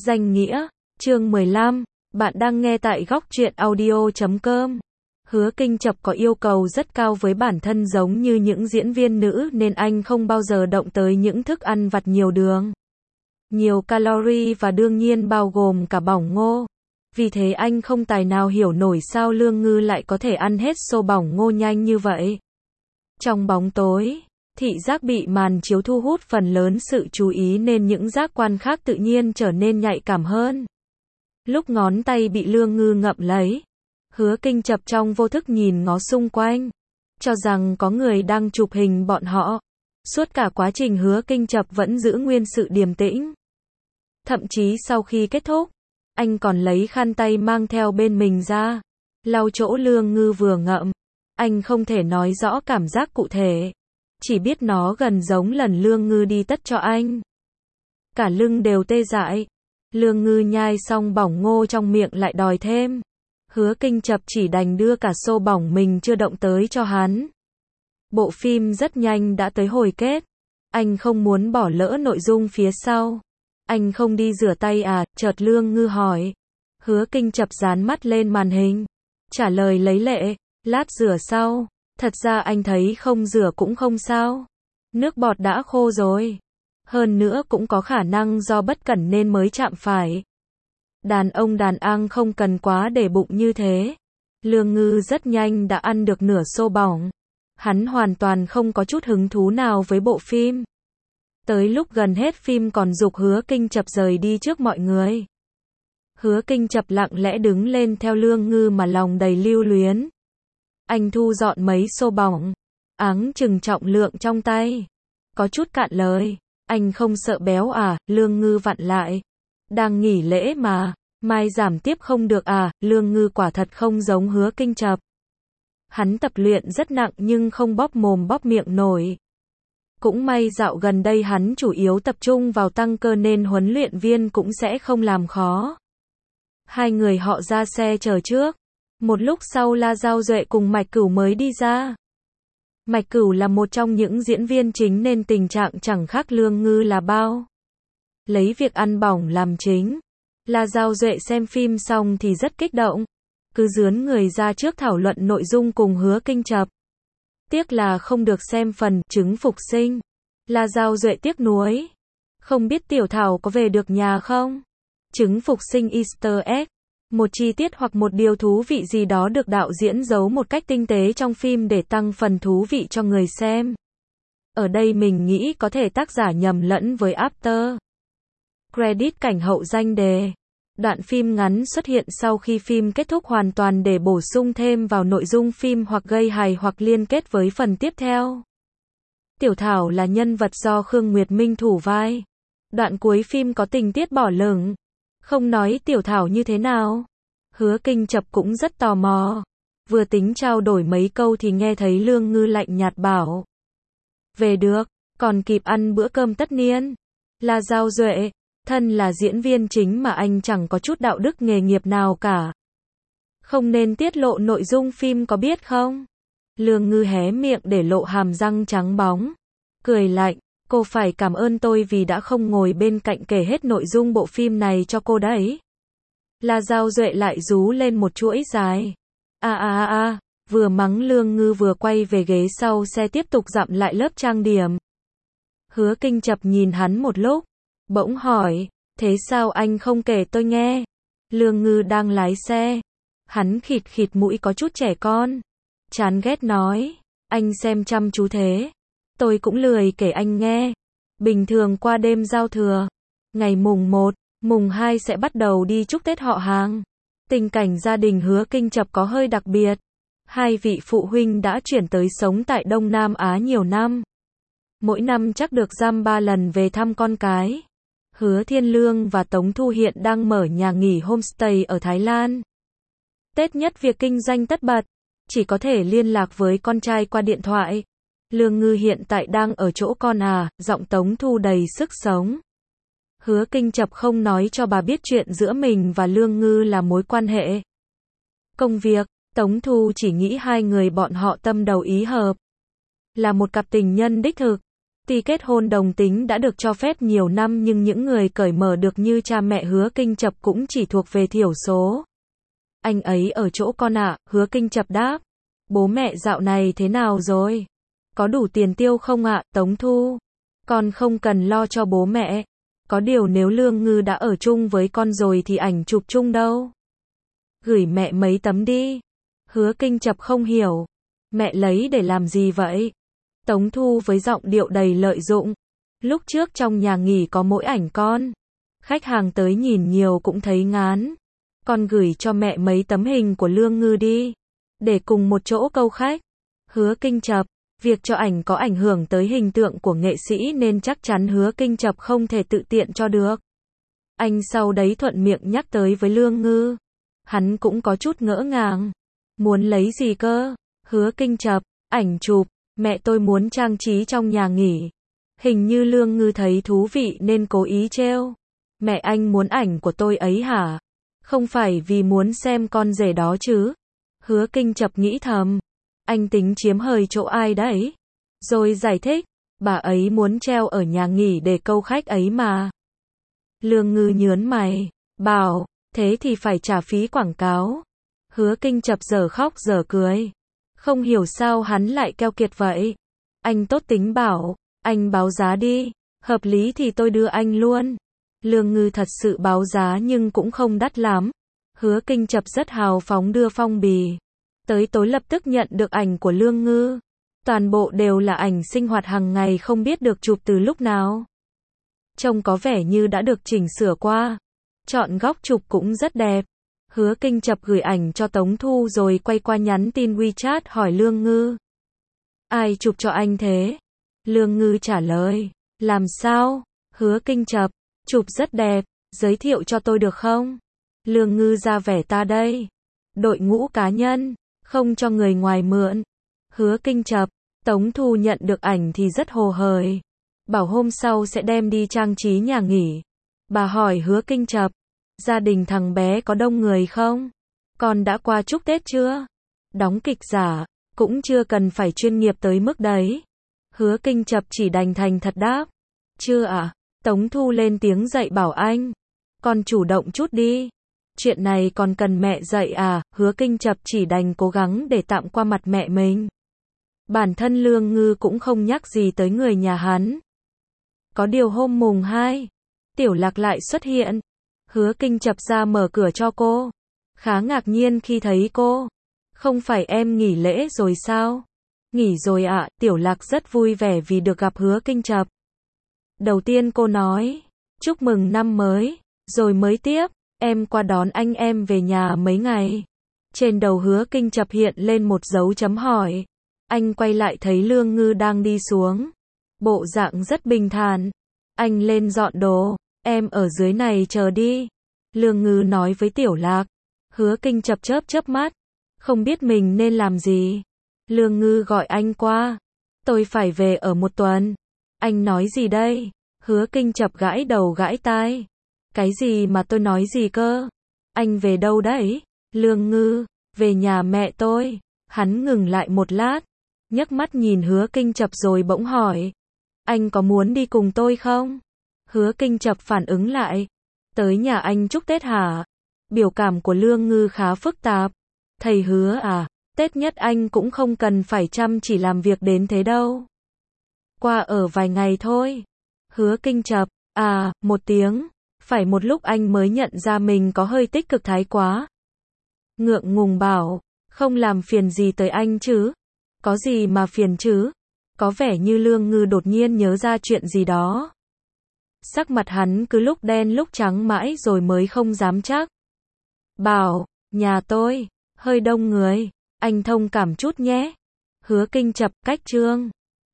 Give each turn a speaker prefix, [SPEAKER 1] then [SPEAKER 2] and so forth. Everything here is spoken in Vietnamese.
[SPEAKER 1] Danh nghĩa, chương 15, bạn đang nghe tại góc truyện audio.com. Hứa Kinh Chập có yêu cầu rất cao với bản thân giống như những diễn viên nữ nên anh không bao giờ động tới những thức ăn vặt nhiều đường, nhiều calorie và đương nhiên bao gồm cả bỏng ngô. Vì thế anh không tài nào hiểu nổi sao Lương Ngư lại có thể ăn hết xô bỏng ngô nhanh như vậy. Trong bóng tối, thị giác bị màn chiếu thu hút phần lớn sự chú ý nên những giác quan khác tự nhiên trở nên nhạy cảm hơn. Lúc ngón tay bị Lương Ngư ngậm lấy, Hứa Kinh Chập trong vô thức nhìn ngó xung quanh, cho rằng có người đang chụp hình bọn họ. Suốt cả quá trình Hứa Kinh Chập vẫn giữ nguyên sự điềm tĩnh. Thậm chí sau khi kết thúc, anh còn lấy khăn tay mang theo bên mình ra, lau chỗ Lương Ngư vừa ngậm. Anh không thể nói rõ cảm giác cụ thể, chỉ biết nó gần giống lần Lương Ngư đi tất cho anh. Cả lưng đều tê dại. Lương Ngư nhai xong bỏng ngô trong miệng lại đòi thêm. Hứa Kinh Chập chỉ đành đưa cả xô bỏng mình chưa động tới cho hắn. Bộ phim rất nhanh đã tới hồi kết. Anh không muốn bỏ lỡ nội dung phía sau. Anh không đi rửa tay à? Chợt Lương Ngư hỏi. Hứa Kinh Chập dán mắt lên màn hình, trả lời lấy lệ, lát rửa sau. Thật ra anh thấy không rửa cũng không sao. Nước bọt đã khô rồi. Hơn nữa cũng có khả năng do bất cẩn nên mới chạm phải. Đàn ông đàn ang không cần quá để bụng như thế. Lương Ngư rất nhanh đã ăn được nửa xô bỏng. Hắn hoàn toàn không có chút hứng thú nào với bộ phim. Tới lúc gần hết phim còn giục Hứa Kinh Chập rời đi trước mọi người. Hứa Kinh Chập lặng lẽ đứng lên theo Lương Ngư mà lòng đầy lưu luyến. Anh thu dọn mấy xô bỏng, áng chừng trọng lượng trong tay. Có chút cạn lời. Anh không sợ béo à? Lương Ngư vặn lại. Đang nghỉ lễ mà, mai giảm tiếp không được à? Lương Ngư quả thật không giống Hứa Kinh Chập. Hắn tập luyện rất nặng nhưng không bóp mồm bóp miệng nổi. Cũng may dạo gần đây hắn chủ yếu tập trung vào tăng cơ nên huấn luyện viên cũng sẽ không làm khó. Hai người họ ra xe chờ trước. Một lúc sau La Giao Duệ cùng Mạch Cửu mới đi ra. Mạch Cửu là một trong những diễn viên chính nên tình trạng chẳng khác Lương Ngư là bao. Lấy việc ăn bỏng làm chính. La Giao Duệ xem phim xong thì rất kích động. Cứ rướn người ra trước thảo luận nội dung cùng Hứa Kinh Chập. Tiếc là không được xem phần trứng phục sinh. La Giao Duệ tiếc nuối. Không biết Tiểu Thảo có về được nhà không? Trứng phục sinh Easter egg. Một chi tiết hoặc một điều thú vị gì đó được đạo diễn giấu một cách tinh tế trong phim để tăng phần thú vị cho người xem. Ở đây mình nghĩ có thể tác giả nhầm lẫn với after credit cảnh hậu danh đề. Đoạn phim ngắn xuất hiện sau khi phim kết thúc hoàn toàn để bổ sung thêm vào nội dung phim hoặc gây hài hoặc liên kết với phần tiếp theo. Tiểu Thảo là nhân vật do Khương Nguyệt Minh thủ vai. Đoạn cuối phim có tình tiết bỏ lửng. Không nói Tiểu Thảo như thế nào. Hứa Kinh Chập cũng rất tò mò. Vừa tính trao đổi mấy câu thì nghe thấy Lương Ngư lạnh nhạt bảo. Về được, còn kịp ăn bữa cơm tất niên. La Giao Duệ, thân là diễn viên chính mà anh chẳng có chút đạo đức nghề nghiệp nào cả. Không nên tiết lộ nội dung phim có biết không? Lương Ngư hé miệng để lộ hàm răng trắng bóng. Cười lạnh. Cô phải cảm ơn tôi vì đã không ngồi bên cạnh kể hết nội dung bộ phim này cho cô đấy. La Giao Duệ lại rú lên một chuỗi dài. Vừa mắng Lương Ngư vừa quay về ghế sau xe tiếp tục dặm lại lớp trang điểm. Hứa Kinh Chập nhìn hắn một lúc, bỗng hỏi, thế sao anh không kể tôi nghe? Lương Ngư đang lái xe. Hắn khịt khịt mũi có chút trẻ con. Chán ghét nói, anh xem chăm chú thế. Tôi cũng lười kể anh nghe. Bình thường qua đêm giao thừa, ngày mùng 1, mùng 2 sẽ bắt đầu đi chúc Tết họ hàng. Tình cảnh gia đình Hứa Kinh Chập có hơi đặc biệt. Hai vị phụ huynh đã chuyển tới sống tại Đông Nam Á nhiều năm. Mỗi năm chắc được dăm 3 lần về thăm con cái. Hứa Thiên Lương và Tống Thu hiện đang mở nhà nghỉ homestay ở Thái Lan. Tết nhất việc kinh doanh tất bật, chỉ có thể liên lạc với con trai qua điện thoại. Lương Ngư hiện tại đang ở chỗ con à? Giọng Tống Thu đầy sức sống. Hứa Kinh Chập không nói cho bà biết chuyện giữa mình và Lương Ngư là mối quan hệ công việc. Tống Thu chỉ nghĩ hai người bọn họ tâm đầu ý hợp, là một cặp tình nhân đích thực. Tuy kết hôn đồng tính đã được cho phép nhiều năm nhưng những người cởi mở được như cha mẹ Hứa Kinh Chập cũng chỉ thuộc về thiểu số. Anh ấy ở chỗ con ạ, Hứa Kinh Chập đáp. Bố mẹ dạo này thế nào rồi? Có đủ tiền tiêu không ạ, Tống Thu? Con không cần lo cho bố mẹ. Có điều nếu Lương Ngư đã ở chung với con rồi thì ảnh chụp chung đâu? Gửi mẹ mấy tấm đi. Hứa Kinh Chập không hiểu. Mẹ lấy để làm gì vậy? Tống Thu với giọng điệu đầy lợi dụng. Lúc trước trong nhà nghỉ có mỗi ảnh con. Khách hàng tới nhìn nhiều cũng thấy ngán. Con gửi cho mẹ mấy tấm hình của Lương Ngư đi. Để cùng một chỗ câu khách. Hứa Kinh Chập. Việc cho ảnh có ảnh hưởng tới hình tượng của nghệ sĩ nên chắc chắn Hứa Kinh Chập không thể tự tiện cho được. Anh sau đấy thuận miệng nhắc tới với Lương Ngư. Hắn cũng có chút ngỡ ngàng. Muốn lấy gì cơ? Hứa Kinh Chập. Ảnh chụp. Mẹ tôi muốn trang trí trong nhà nghỉ. Hình như Lương Ngư thấy thú vị nên cố ý trêu. Mẹ anh muốn ảnh của tôi ấy hả? Không phải vì muốn xem con rể đó chứ? Hứa Kinh Chập nghĩ thầm. Anh tính chiếm hời chỗ ai đấy? Rồi giải thích. Bà ấy muốn treo ở nhà nghỉ để câu khách ấy mà. Lương Ngư nhớn mày. Bảo, thế thì phải trả phí quảng cáo. Hứa Kinh Chập giờ khóc giờ cười. Không hiểu sao hắn lại keo kiệt vậy. Anh tốt tính bảo, anh báo giá đi, hợp lý thì tôi đưa anh luôn. Lương Ngư thật sự báo giá nhưng cũng không đắt lắm. Hứa Kinh Chập rất hào phóng đưa phong bì. Tới tối lập tức nhận được ảnh của Lương Ngư. Toàn bộ đều là ảnh sinh hoạt hàng ngày không biết được chụp từ lúc nào. Trông có vẻ như đã được chỉnh sửa qua. Chọn góc chụp cũng rất đẹp. Hứa Kinh Chập gửi ảnh cho Tống Thu rồi quay qua nhắn tin WeChat hỏi Lương Ngư. Ai chụp cho anh thế? Lương Ngư trả lời. Làm sao? Hứa Kinh Chập. Chụp rất đẹp, giới thiệu cho tôi được không? Lương Ngư ra vẻ ta đây. Đội ngũ cá nhân, không cho người ngoài mượn. Hứa Kinh Chập. Tống Thu nhận được ảnh thì rất hồ hởi. Bảo hôm sau sẽ đem đi trang trí nhà nghỉ. Bà hỏi Hứa Kinh Chập. Gia đình thằng bé có đông người không? Con đã qua chúc Tết chưa? Đóng kịch giả, cũng chưa cần phải chuyên nghiệp tới mức đấy. Hứa Kinh Chập chỉ đành thành thật đáp. Chưa ạ. Tống Thu lên tiếng dạy bảo anh. Con chủ động chút đi. Chuyện này còn cần mẹ dạy à? Hứa Kinh Chập chỉ đành cố gắng để tạm qua mặt mẹ mình. Bản thân Lương Ngư cũng không nhắc gì tới người nhà hắn. Có điều hôm mùng 2, Tiểu Lạc lại xuất hiện. Hứa Kinh Chập ra mở cửa cho cô. Khá ngạc nhiên khi thấy cô. Không phải em nghỉ lễ rồi sao? Nghỉ rồi ạ, Tiểu Lạc rất vui vẻ vì được gặp Hứa Kinh Chập. Đầu tiên cô nói, chúc mừng năm mới, rồi mới tiếp, em qua đón anh em về nhà mấy ngày. Trên đầu Hứa Kinh Chập hiện lên một dấu chấm hỏi. Anh quay lại thấy Lương Ngư đang đi xuống. Bộ dạng rất bình thản. Anh lên dọn đồ. Em ở dưới này chờ đi. Lương Ngư nói với Tiểu Lạc. Hứa Kinh Chập chớp chớp mắt. Không biết mình nên làm gì. Lương Ngư gọi anh qua. Tôi phải về ở một tuần. Anh nói gì đây? Hứa Kinh Chập gãi đầu gãi tai. Cái gì mà tôi nói gì cơ? Anh về đâu đấy? Lương Ngư. Về nhà mẹ tôi. Hắn ngừng lại một lát. Nhấc mắt nhìn Hứa Kinh Chập rồi bỗng hỏi. Anh có muốn đi cùng tôi không? Hứa Kinh Chập phản ứng lại. Tới nhà anh chúc Tết hả? Biểu cảm của Lương Ngư khá phức tạp. Thầy Hứa à, Tết nhất anh cũng không cần phải chăm chỉ làm việc đến thế đâu. Qua ở vài ngày thôi. Hứa Kinh Chập, à, một tiếng. Phải một lúc anh mới nhận ra mình có hơi tích cực thái quá. Ngượng ngùng bảo, không làm phiền gì tới anh chứ? Có gì mà phiền chứ? Có vẻ như Lương Ngư đột nhiên nhớ ra chuyện gì đó. Sắc mặt hắn cứ lúc đen lúc trắng mãi rồi mới không dám chắc. Bảo, nhà tôi hơi đông người, anh thông cảm chút nhé. Hứa Kinh Chập cách chương